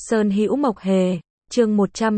Sơn Hữu Mộc Hề, chương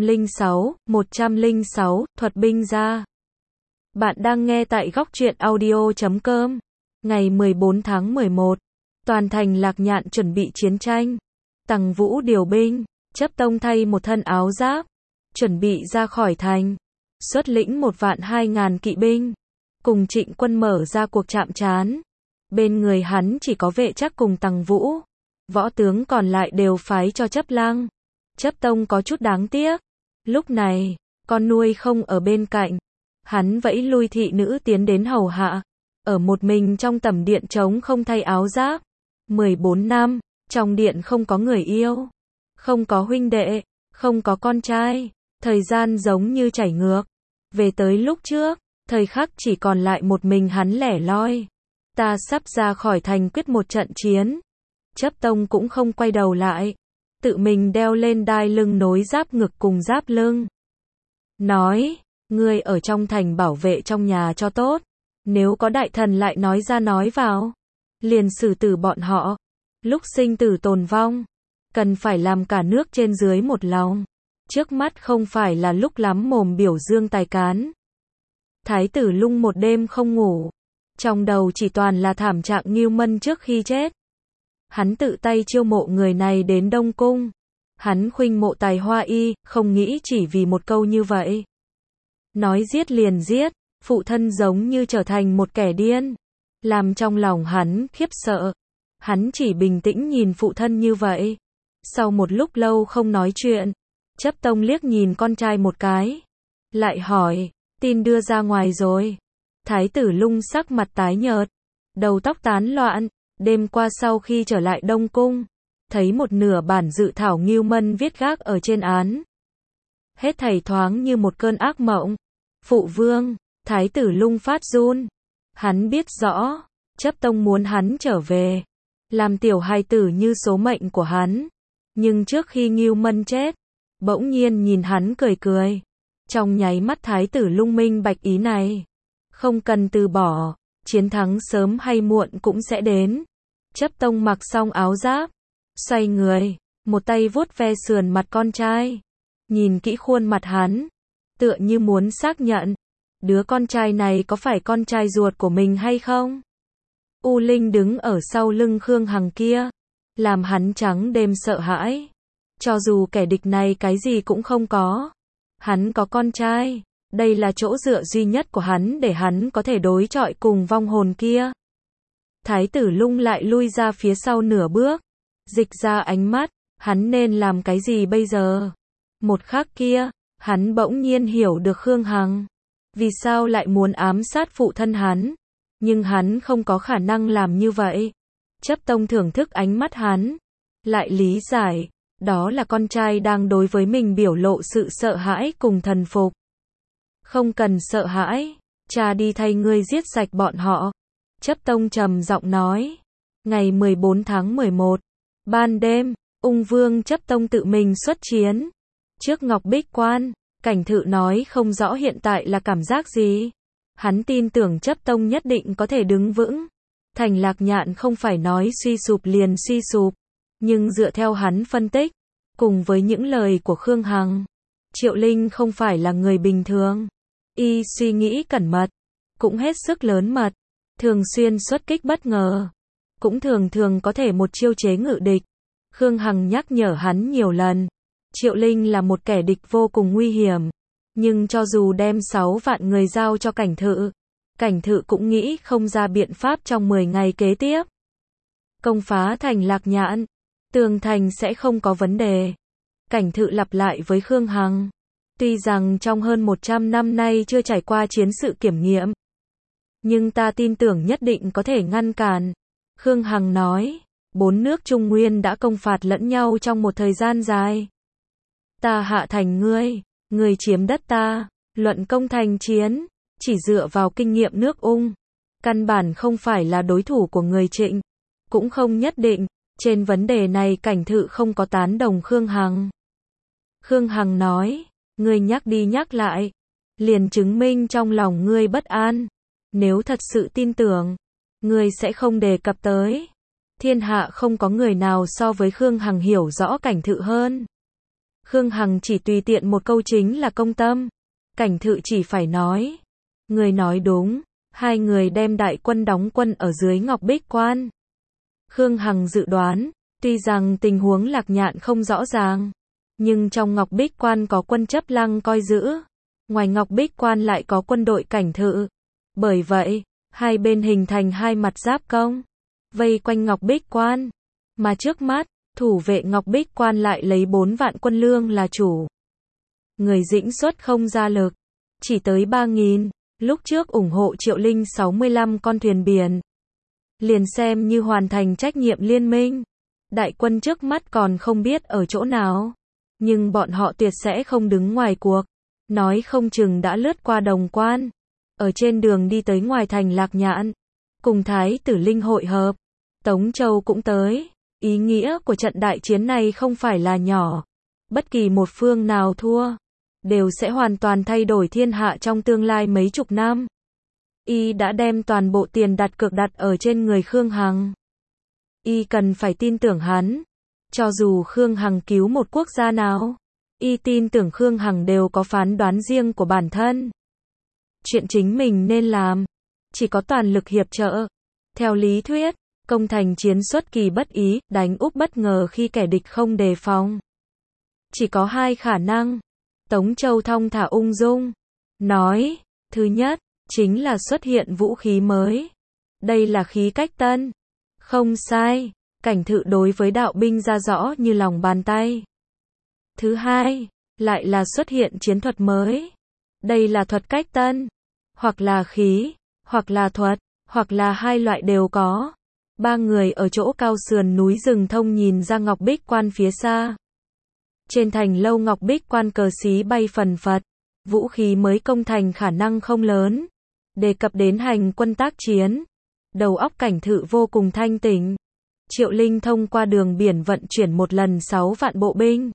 106, thuật binh ra. Bạn đang nghe tại góc truyện audio.com. Ngày 14 tháng 11, toàn thành Lạc Nhạn chuẩn bị chiến tranh. Tằng Vũ điều binh, Chấp Tông thay một thân áo giáp, chuẩn bị ra khỏi thành, xuất lĩnh 1.200.000 kỵ binh, cùng Trịnh Quân mở ra cuộc chạm trán. Bên người hắn chỉ có Vệ Trắc cùng Tằng Vũ, võ tướng còn lại đều phái cho Chấp Lăng. Chấp Tông có chút đáng tiếc, lúc này, con nuôi không ở bên cạnh, hắn vẫy lui thị nữ tiến đến hầu hạ, ở một mình trong tẩm điện trống không thay áo giáp. 14 năm, trong điện không có người yêu, không có huynh đệ, không có con trai, thời gian giống như chảy ngược. Về tới lúc trước, thời khắc chỉ còn lại một mình hắn lẻ loi. Ta sắp ra khỏi thành quyết một trận chiến. Chấp Tông cũng không quay đầu lại, tự mình đeo lên đai lưng nối giáp ngực cùng giáp lưng. Nói, ngươi ở trong thành bảo vệ trong nhà cho tốt, nếu có đại thần lại nói ra nói vào, liền xử tử bọn họ. Lúc sinh tử tồn vong, cần phải làm cả nước trên dưới một lòng. Trước mắt không phải là lúc lắm mồm biểu dương tài cán. Thái tử Lung một đêm không ngủ, trong đầu chỉ toàn là thảm trạng Ngưu Mân trước khi chết. Hắn tự tay chiêu mộ người này đến Đông Cung. Hắn khuynh mộ tài hoa y, không nghĩ chỉ vì một câu như vậy. Nói giết liền giết, phụ thân giống như trở thành một kẻ điên. Làm trong lòng hắn khiếp sợ. Hắn chỉ bình tĩnh nhìn phụ thân như vậy. Sau một lúc lâu không nói chuyện, Chấp Tông liếc nhìn con trai một cái. Lại hỏi, tin đưa ra ngoài rồi. Thái tử Lung sắc mặt tái nhợt, đầu tóc tán loạn. Đêm qua sau khi trở lại Đông Cung, thấy một nửa bản dự thảo Ngưu Mân viết gác ở trên án. Hết thảy thoáng như một cơn ác mộng. Phụ vương, Thái tử Lung phát run. Hắn biết rõ, Chấp Tông muốn hắn trở về, làm tiểu hài tử như số mệnh của hắn. Nhưng trước khi Ngưu Mân chết, bỗng nhiên nhìn hắn cười cười. Trong nháy mắt Thái tử Lung minh bạch ý này. Không cần từ bỏ, chiến thắng sớm hay muộn cũng sẽ đến. Chấp Tông mặc xong áo giáp, xoay người, một tay vuốt ve sườn mặt con trai, nhìn kỹ khuôn mặt hắn, tựa như muốn xác nhận, đứa con trai này có phải con trai ruột của mình hay không? U Linh đứng ở sau lưng Khương Hằng kia, làm hắn trắng đêm sợ hãi. Cho dù kẻ địch này cái gì cũng không có, hắn có con trai, đây là chỗ dựa duy nhất của hắn để hắn có thể đối chọi cùng vong hồn kia. Thái tử Lung lại lui ra phía sau nửa bước, dịch ra ánh mắt, hắn nên làm cái gì bây giờ? Một khắc kia, hắn bỗng nhiên hiểu được Khương Hằng vì sao lại muốn ám sát phụ thân hắn, nhưng hắn không có khả năng làm như vậy. Chấp Tông thưởng thức ánh mắt hắn, lại lý giải, đó là con trai đang đối với mình biểu lộ sự sợ hãi cùng thần phục. Không cần sợ hãi, cha đi thay ngươi giết sạch bọn họ. Chấp Tông trầm giọng nói. Ngày 14 tháng 11, ban đêm, Ung Vương Chấp Tông tự mình xuất chiến. Trước Ngọc Bích Quan, Cảnh Thự nói không rõ hiện tại là cảm giác gì. Hắn tin tưởng Chấp Tông nhất định có thể đứng vững. Thành Lạc Nhạn không phải nói suy sụp liền suy sụp. Nhưng dựa theo hắn phân tích, cùng với những lời của Khương Hằng, Triệu Linh không phải là người bình thường. Y suy nghĩ cẩn mật, cũng hết sức lớn mật. Thường xuyên xuất kích bất ngờ, cũng thường thường có thể một chiêu chế ngự địch. Khương Hằng nhắc nhở hắn nhiều lần, Triệu Linh là một kẻ địch vô cùng nguy hiểm, nhưng cho dù đem 6 vạn người giao cho Cảnh Thự cũng nghĩ không ra biện pháp trong 10 ngày kế tiếp. Công phá thành Lạc Nhạn, tường thành sẽ không có vấn đề. Cảnh Thự lặp lại với Khương Hằng, tuy rằng trong hơn 100 năm nay chưa trải qua chiến sự kiểm nghiệm, nhưng ta tin tưởng nhất định có thể ngăn cản. Khương Hằng nói, 4 nước Trung Nguyên đã công phạt lẫn nhau trong một thời gian dài. Ta hạ thành ngươi chiếm đất ta, luận công thành chiến, chỉ dựa vào kinh nghiệm nước Ung, căn bản không phải là đối thủ của người Trịnh, cũng không nhất định. Trên vấn đề này Cảnh Thự không có tán đồng Khương Hằng. Khương Hằng nói, ngươi nhắc đi nhắc lại, liền chứng minh trong lòng ngươi bất an. Nếu thật sự tin tưởng, ngươi sẽ không đề cập tới. Thiên hạ không có người nào so với Khương Hằng hiểu rõ Cảnh Thự hơn. Khương Hằng chỉ tùy tiện một câu chính là công tâm. Cảnh Thự chỉ phải nói. Người nói đúng, hai người đem đại quân đóng quân ở dưới Ngọc Bích Quan. Khương Hằng dự đoán, tuy rằng tình huống Lạc Nhạn không rõ ràng, nhưng trong Ngọc Bích Quan có quân chấp lăng coi giữ. Ngoài Ngọc Bích Quan lại có quân đội Cảnh Thự. Bởi vậy, hai bên hình thành hai mặt giáp công, vây quanh Ngọc Bích Quan. Mà trước mắt, thủ vệ Ngọc Bích Quan lại lấy 4 vạn quân lương là chủ. Người Dĩnh xuất không ra lực, chỉ tới 3.000, lúc trước ủng hộ Triệu Linh 65 con thuyền biển. Liền xem như hoàn thành trách nhiệm liên minh. Đại quân trước mắt còn không biết ở chỗ nào, nhưng bọn họ tuyệt sẽ không đứng ngoài cuộc. Nói không chừng đã lướt qua Đồng Quan, ở trên đường đi tới ngoài thành Lạc Nhạn, cùng Thái tử Linh hội hợp. Tống Châu cũng tới. Ý nghĩa của trận đại chiến này không phải là nhỏ. Bất kỳ một phương nào thua, đều sẽ hoàn toàn thay đổi thiên hạ trong tương lai mấy chục năm. Y đã đem toàn bộ tiền đặt cược đặt ở trên người Khương Hằng. Y cần phải tin tưởng hắn. Cho dù Khương Hằng cứu một quốc gia nào, Y tin tưởng Khương Hằng đều có phán đoán riêng của bản thân. Chuyện chính mình nên làm, chỉ có toàn lực hiệp trợ. Theo lý thuyết, công thành chiến xuất kỳ bất ý, đánh úp bất ngờ khi kẻ địch không đề phòng. Chỉ có hai khả năng. Tống Châu thong thả ung dung nói, thứ nhất, chính là xuất hiện vũ khí mới. Đây là khí cách tân. Không sai, Cảnh Thự đối với đạo binh ra rõ như lòng bàn tay. Thứ hai, lại là xuất hiện chiến thuật mới. Đây là thuật cách tân. Hoặc là khí, hoặc là thuật, hoặc là hai loại đều có. Ba người ở chỗ cao sườn núi rừng thông nhìn ra Ngọc Bích Quan phía xa. Trên thành lâu Ngọc Bích Quan cờ xí bay phần phật. Vũ khí mới công thành khả năng không lớn. Đề cập đến hành quân tác chiến, đầu óc Cảnh Thự vô cùng thanh tỉnh. Triệu Linh thông qua đường biển vận chuyển một lần 6 vạn bộ binh.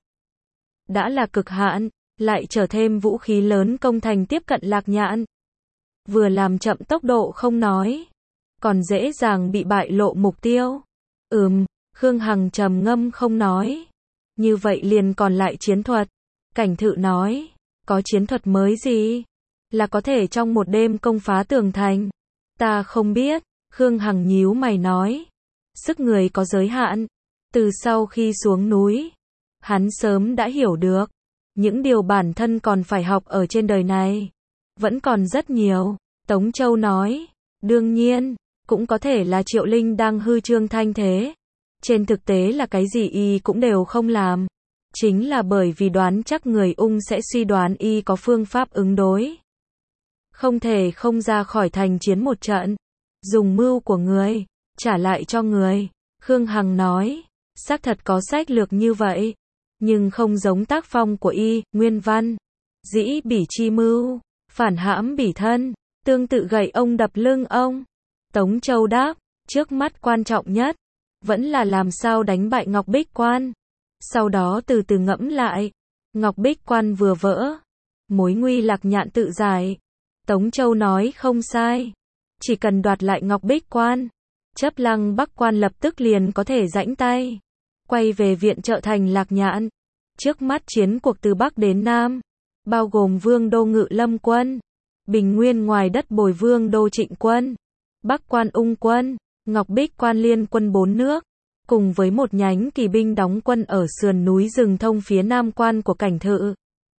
Đã là cực hạn, lại trở thêm vũ khí lớn công thành tiếp cận Lạc Nhạn. Vừa làm chậm tốc độ không nói, còn dễ dàng bị bại lộ mục tiêu. Khương Hằng trầm ngâm không nói. Như vậy liền còn lại chiến thuật. Cảnh Thự nói, có chiến thuật mới gì? Là có thể trong một đêm công phá tường thành. Ta không biết. Khương Hằng nhíu mày nói. Sức người có giới hạn. Từ sau khi xuống núi, hắn sớm đã hiểu được. Những điều bản thân còn phải học ở trên đời này vẫn còn rất nhiều. Tống Châu nói, đương nhiên, cũng có thể là Triệu Linh đang hư trương thanh thế. Trên thực tế là cái gì y cũng đều không làm. Chính là bởi vì đoán chắc người Ung sẽ suy đoán y có phương pháp ứng đối. Không thể không ra khỏi thành chiến một trận. Dùng mưu của người, trả lại cho người. Khương Hằng nói, xác thật có sách lược như vậy. Nhưng không giống tác phong của y, nguyên văn. Dĩ bỉ chi mưu, phản hãm bỉ thân, tương tự gậy ông đập lưng ông. Tống Châu đáp, trước mắt quan trọng nhất, vẫn là làm sao đánh bại Ngọc Bích Quan. Sau đó từ từ ngẫm lại. Ngọc Bích Quan vừa vỡ, mối nguy Lạc Nhạn tự giải. Tống Châu nói không sai. Chỉ cần đoạt lại Ngọc Bích Quan, chấp lăng Bắc Quan lập tức liền có thể rãnh tay. Quay về viện trợ thành Lạc Nhạn. Trước mắt chiến cuộc từ Bắc đến Nam, bao gồm Vương Đô Ngự Lâm Quân, Bình Nguyên ngoài đất Bồi Vương Đô Trịnh Quân, Bắc Quan Ung Quân, Ngọc Bích Quan liên quân 4 nước, cùng với một nhánh kỳ binh đóng quân ở sườn núi rừng thông phía Nam Quan của Cảnh Thự.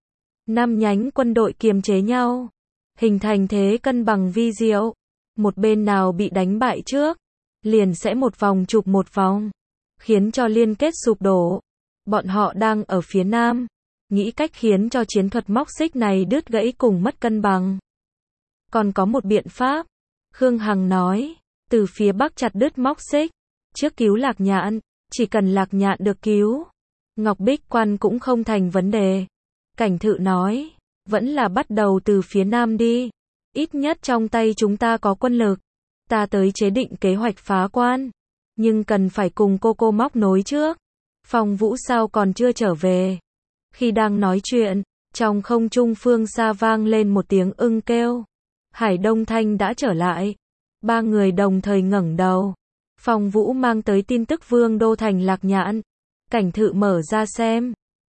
5 nhánh quân đội kiềm chế nhau, hình thành thế cân bằng vi diệu. Một bên nào bị đánh bại trước, liền sẽ một vòng chụp một vòng, khiến cho liên kết sụp đổ. Bọn họ đang ở phía Nam, nghĩ cách khiến cho chiến thuật móc xích này đứt gãy cùng mất cân bằng. Còn có một biện pháp, Khương Hằng nói, từ phía Bắc chặt đứt móc xích, trước cứu Lạc Nhạn, chỉ cần Lạc Nhạn được cứu, Ngọc Bích Quan cũng không thành vấn đề. Cảnh Thự nói, vẫn là bắt đầu từ phía Nam đi, ít nhất trong tay chúng ta có quân lực. Ta tới chế định kế hoạch phá quan, nhưng cần phải cùng cô móc nối trước. Phong Vũ sao còn chưa trở về? Khi đang nói chuyện, trong không trung phương xa vang lên một tiếng ưng kêu. Hải Đông Thanh đã trở lại. Ba người đồng thời ngẩng đầu. Phong Vũ mang tới tin tức Vương Đô thành Lạc Nhạn. Cảnh Thự mở ra xem.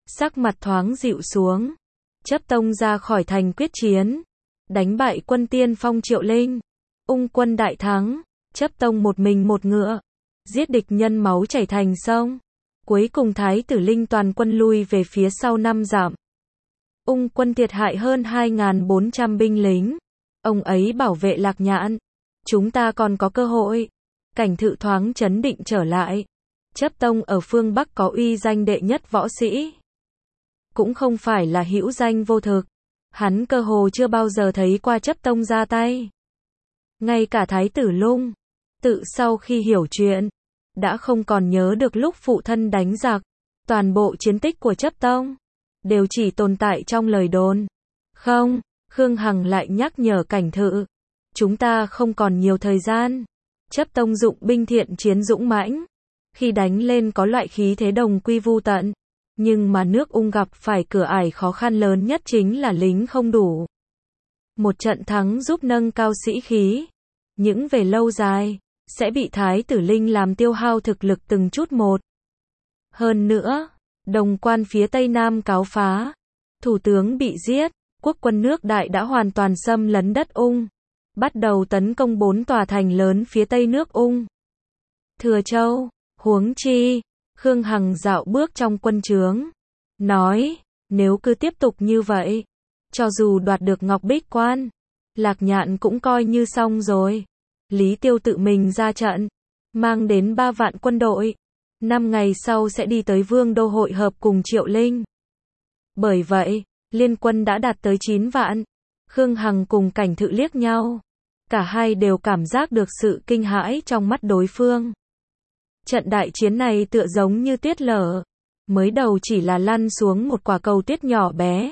sắc mặt thoáng dịu xuống. Chấp tông ra khỏi thành quyết chiến, đánh bại quân tiên phong Triệu Linh. Ung quân đại thắng, chấp tông một mình một ngựa, giết địch nhân máu chảy thành sông. Cuối cùng Thái tử Linh toàn quân lui về phía sau 5 dặm. Ung quân thiệt hại hơn 2.400 binh lính. Ông ấy bảo vệ Lạc Nhạn. Chúng ta còn có cơ hội. Cảnh Thự thoáng trấn định trở lại. Chấp tông ở phương Bắc có uy danh đệ nhất võ sĩ. Cũng không phải là hữu danh vô thực. Hắn cơ hồ chưa bao giờ thấy qua chấp tông ra tay. Ngay cả Thái tử Lung, tự sau khi hiểu chuyện, đã không còn nhớ được lúc phụ thân đánh giặc. Toàn bộ chiến tích của chấp tông đều chỉ tồn tại trong lời đồn. Không, Khương Hằng lại nhắc nhở Cảnh Thự. Chúng ta không còn nhiều thời gian. Chấp tông dụng binh thiện chiến dũng mãnh. Khi đánh lên có loại khí thế đồng quy vu tận. Nhưng mà nước Ung gặp phải cửa ải khó khăn lớn nhất chính là lính không đủ. Một trận thắng giúp nâng cao sĩ khí. Những về lâu dài, sẽ bị Thái tử Linh làm tiêu hao thực lực từng chút một. Hơn nữa, đồng quan phía Tây Nam cáo phá. Thủ tướng bị giết, quốc quân nước Đại đã hoàn toàn xâm lấn đất Ung. Bắt đầu tấn công 4 tòa thành lớn phía Tây nước Ung. Thừa Châu, huống chi, Khương Hằng dạo bước trong quân trướng. Nói, nếu cứ tiếp tục như vậy, cho dù đoạt được Ngọc Bích Quan, Lạc Nhạn cũng coi như xong rồi. Lý Tiêu tự mình ra trận, mang đến 3 vạn quân đội. 5 ngày sau sẽ đi tới Vương Đô hội hợp cùng Triệu Linh. Bởi vậy, liên quân đã đạt tới 9 vạn. Khương Hằng cùng Cảnh Thự liếc nhau. Cả hai đều cảm giác được sự kinh hãi trong mắt đối phương. Trận đại chiến này tựa giống như tuyết lở. Mới đầu chỉ là lăn xuống một quả cầu tuyết nhỏ bé.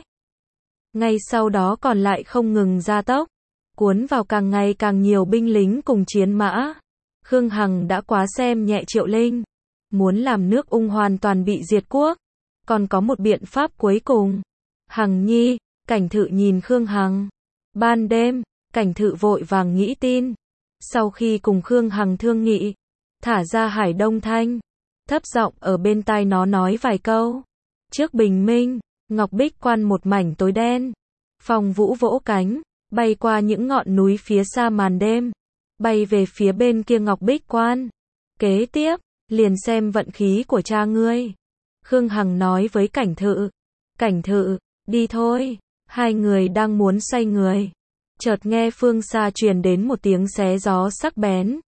Ngay sau đó còn lại không ngừng gia tốc, cuốn vào càng ngày càng nhiều binh lính cùng chiến mã. Khương Hằng đã quá xem nhẹ Triệu Linh. Muốn làm nước Ung hoàn toàn bị diệt quốc. Còn có một biện pháp cuối cùng. Hằng nhi, Cảnh Thự nhìn Khương Hằng. Ban đêm, Cảnh Thự vội vàng nghĩ tin. Sau khi cùng Khương Hằng thương nghị, thả ra Hải Đông Thanh. Thấp giọng ở bên tai nó nói vài câu. Trước bình minh, Ngọc Bích Quan một mảnh tối đen. Phong Vũ vỗ cánh, bay qua những ngọn núi phía xa màn đêm. Bay về phía bên kia Ngọc Bích Quan. Kế tiếp, liền xem vận khí của cha ngươi. Khương Hằng nói với Cảnh Thự. Cảnh Thự, đi thôi. Hai người đang muốn xoay người. Chợt nghe phương xa truyền đến một tiếng xé gió sắc bén.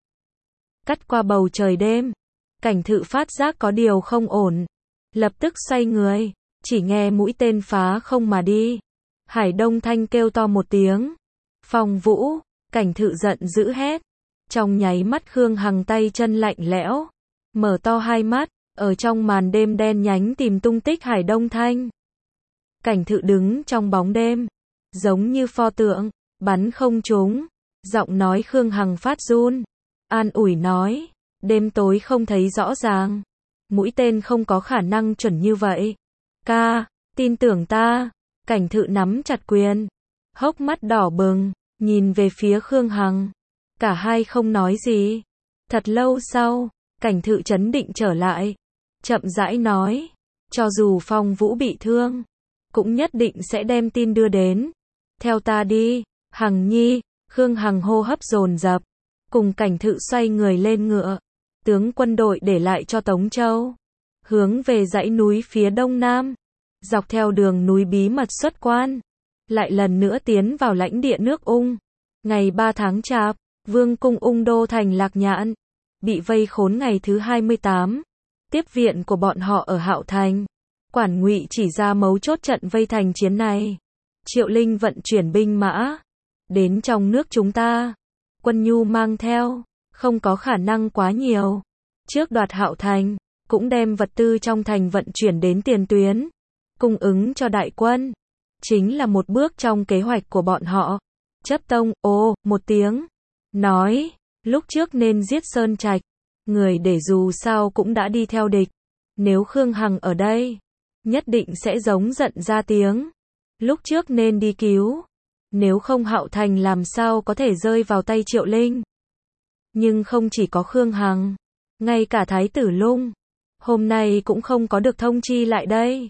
Cắt qua bầu trời đêm. Cảnh Thự phát giác có điều không ổn. Lập tức xoay người. Chỉ nghe mũi tên phá không mà đi. Hải Đông Thanh kêu to một tiếng. Phong Vũ, Cảnh Thự giận dữ hét. Trong nháy mắt Khương Hằng tay chân lạnh lẽo. Mở to hai mắt, ở trong màn đêm đen nhánh tìm tung tích Hải Đông Thanh. Cảnh Thự đứng trong bóng đêm. Giống như pho tượng, bắn không trúng. Giọng nói Khương Hằng phát run. An ủi nói. Đêm tối không thấy rõ ràng. Mũi tên không có khả năng chuẩn như vậy. Ca, tin tưởng ta. Cảnh Thự nắm chặt quyền. Hốc mắt đỏ bừng, nhìn về phía Khương Hằng. Cả hai không nói gì. Thật lâu sau, Cảnh Thự trấn định trở lại. Chậm rãi nói. Cho dù Phong Vũ bị thương, cũng nhất định sẽ đem tin đưa đến. Theo ta đi, Hằng nhi. Khương Hằng hô hấp dồn dập. Cùng Cảnh Thự xoay người lên ngựa. Tướng quân đội để lại cho Tống Châu. Hướng về dãy núi phía đông nam. Dọc theo đường núi bí mật xuất quan. Lại lần nữa tiến vào lãnh địa nước Ung. Ngày 3 tháng Chạp, Vương cung Ung đô thành Lạc Nhạn. Bị vây khốn ngày thứ 28. Tiếp viện của bọn họ ở Hạo Thành. Quản Ngụy chỉ ra mấu chốt trận vây thành chiến này. Triệu Linh vận chuyển binh mã. Đến trong nước chúng ta. Quân nhu mang theo. Không có khả năng quá nhiều. Trước đoạt Hạo Thành, cũng đem vật tư trong thành vận chuyển đến tiền tuyến. Cung ứng cho đại quân. Chính là một bước trong kế hoạch của bọn họ. Chấp tông, một tiếng. Nói, lúc trước nên giết Sơn Trạch. Người để dù sao cũng đã đi theo địch. Nếu Khương Hằng ở đây, nhất định sẽ giống giận ra tiếng. Lúc trước nên đi cứu. Nếu không Hạo Thành làm sao có thể rơi vào tay Triệu Linh. Nhưng không chỉ có Khương Hằng. Ngay cả Thái tử Lung. Hôm nay cũng không có được thông chi lại đây.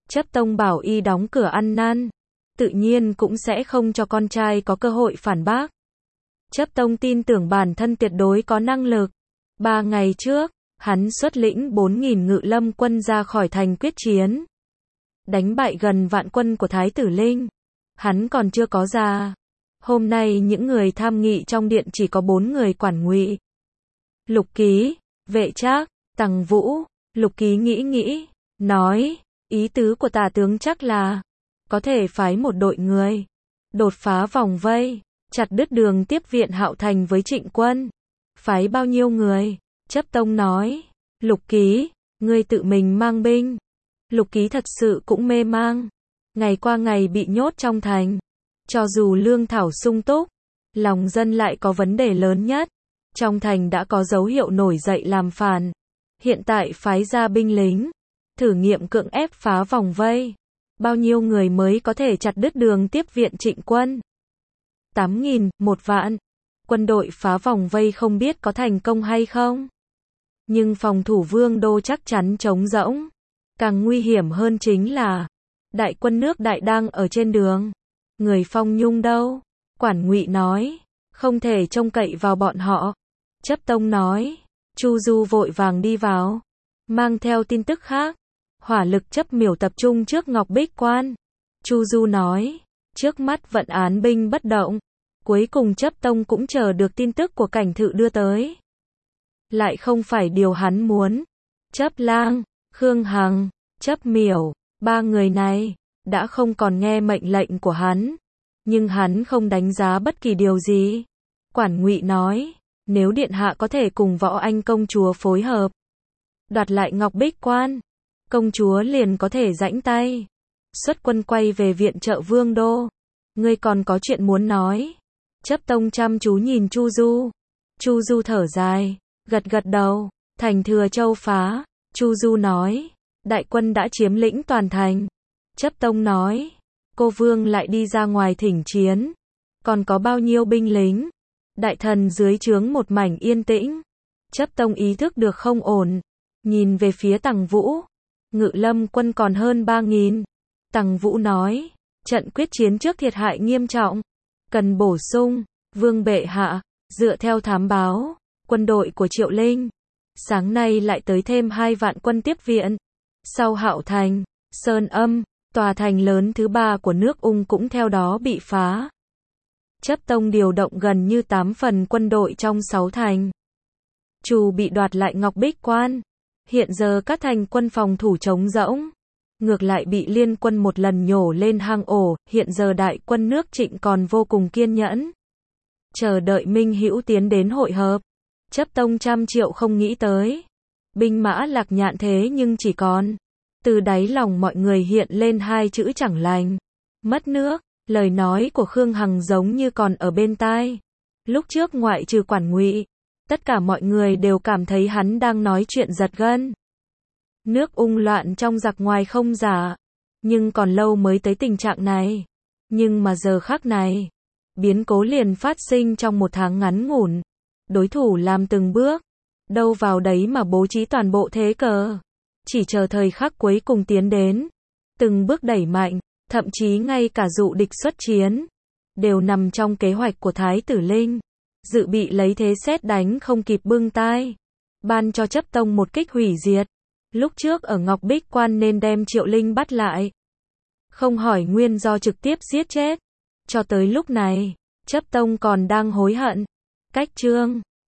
Chấp tông bảo y đóng cửa ăn năn, tự nhiên cũng sẽ không cho con trai có cơ hội phản bác. Chấp tông tin tưởng bản thân tuyệt đối có năng lực. 3 ngày trước, hắn xuất lĩnh 4.000 ngự lâm quân ra khỏi thành quyết chiến, đánh bại gần vạn quân của Thái tử Linh. Hắn còn chưa có ra. Hôm nay những người tham nghị trong điện chỉ có 4 người quản ngụy. Lục Ký, Vệ Trác, Tằng Vũ. Lục Ký nghĩ, nói, ý tứ của tả tướng chắc là có thể phái một đội người đột phá vòng vây, chặt đứt đường tiếp viện Hạo Thành với Trịnh quân. Phái bao nhiêu người? Chấp tông nói, Lục Ký, ngươi tự mình mang binh. Lục Ký thật sự cũng mê mang. Ngày qua ngày bị nhốt trong thành. Cho dù lương thảo sung túc, lòng dân lại có vấn đề lớn nhất. Trong thành đã có dấu hiệu nổi dậy làm phản. Hiện tại phái ra binh lính, thử nghiệm cưỡng ép phá vòng vây. Bao nhiêu người mới có thể chặt đứt đường tiếp viện Trịnh quân? 8.000, 1 vạn. Quân đội phá vòng vây không biết có thành công hay không. Nhưng phòng thủ Vương đô chắc chắn trống rỗng. Càng nguy hiểm hơn chính là đại quân nước Đại đang ở trên đường. Người Phong Nhung đâu? Quản ngụy nói, không thể trông cậy vào bọn họ. Chấp tông nói, Chu Du vội vàng đi vào, mang theo tin tức khác. Hỏa lực chấp miểu tập trung trước Ngọc Bích Quan. Chu Du nói, trước mắt vận án binh bất động. Cuối cùng chấp tông cũng chờ được tin tức của cảnh thự đưa tới. Lại không phải điều hắn muốn. Chấp Lang, Khương Hằng, chấp miểu, 3 người này đã không còn nghe mệnh lệnh của hắn. Nhưng hắn không đánh giá bất kỳ điều gì. Quản ngụy nói, nếu điện hạ có thể cùng Võ Anh công chúa phối hợp, đoạt lại Ngọc Bích Quan, công chúa liền có thể rãnh tay xuất quân quay về viện trợ Vương đô. Ngươi còn có chuyện muốn nói? Chấp tông chăm chú nhìn Chu Du. Chu Du thở dài, gật đầu. Thành Thừa Châu phá. Chu Du nói, đại quân đã chiếm lĩnh toàn thành. Chấp tông nói, cô Vương lại đi ra ngoài thỉnh chiến. Còn có bao nhiêu binh lính? Đại thần dưới trướng một mảnh yên tĩnh. Chấp tông ý thức được không ổn. Nhìn về phía Tằng Vũ. Ngự lâm quân còn hơn 3.000. Tằng Vũ nói, trận quyết chiến trước thiệt hại nghiêm trọng. Cần bổ sung. Vương bệ hạ, dựa theo thám báo, quân đội của Triệu Linh sáng nay lại tới thêm 2 vạn quân tiếp viện. Sau Hạo Thành, Sơn Âm, tòa thành lớn thứ 3 của nước Ung cũng theo đó bị phá. Chấp tông điều động gần như 8 phần quân đội trong 6 thành. Trù bị đoạt lại Ngọc Bích Quan. Hiện giờ các thành quân phòng thủ trống rỗng. Ngược lại bị liên quân một lần nhổ lên hang ổ. Hiện giờ đại quân nước Trịnh còn vô cùng kiên nhẫn, chờ đợi Minh Hữu tiến đến hội hợp. Chấp tông trăm triệu không nghĩ tới. Binh mã Lạc Nhạn thế nhưng chỉ còn. Từ đáy lòng mọi người hiện lên 2 chữ chẳng lành. Mất nước. Lời nói của Khương Hằng giống như còn ở bên tai. Lúc trước ngoại trừ Quản ngụy, tất cả mọi người đều cảm thấy hắn đang nói chuyện giật gân. Nước Ung loạn trong giặc ngoài không giả. Nhưng còn lâu mới tới tình trạng này. Nhưng mà giờ khắc này, biến cố liền phát sinh trong 1 tháng ngắn ngủn. Đối thủ làm từng bước, đâu vào đấy mà bố trí toàn bộ thế cờ. Chỉ chờ thời khắc cuối cùng tiến đến. Từng bước đẩy mạnh, thậm chí ngay cả dụ địch xuất chiến, đều nằm trong kế hoạch của Thái tử Linh. Dự bị lấy thế sét đánh không kịp bưng tai. Ban cho chấp tông một kích hủy diệt. Lúc trước ở Ngọc Bích Quan nên đem Triệu Linh bắt lại. Không hỏi nguyên do trực tiếp giết chết. Cho tới lúc này, chấp tông còn đang hối hận. Cách chương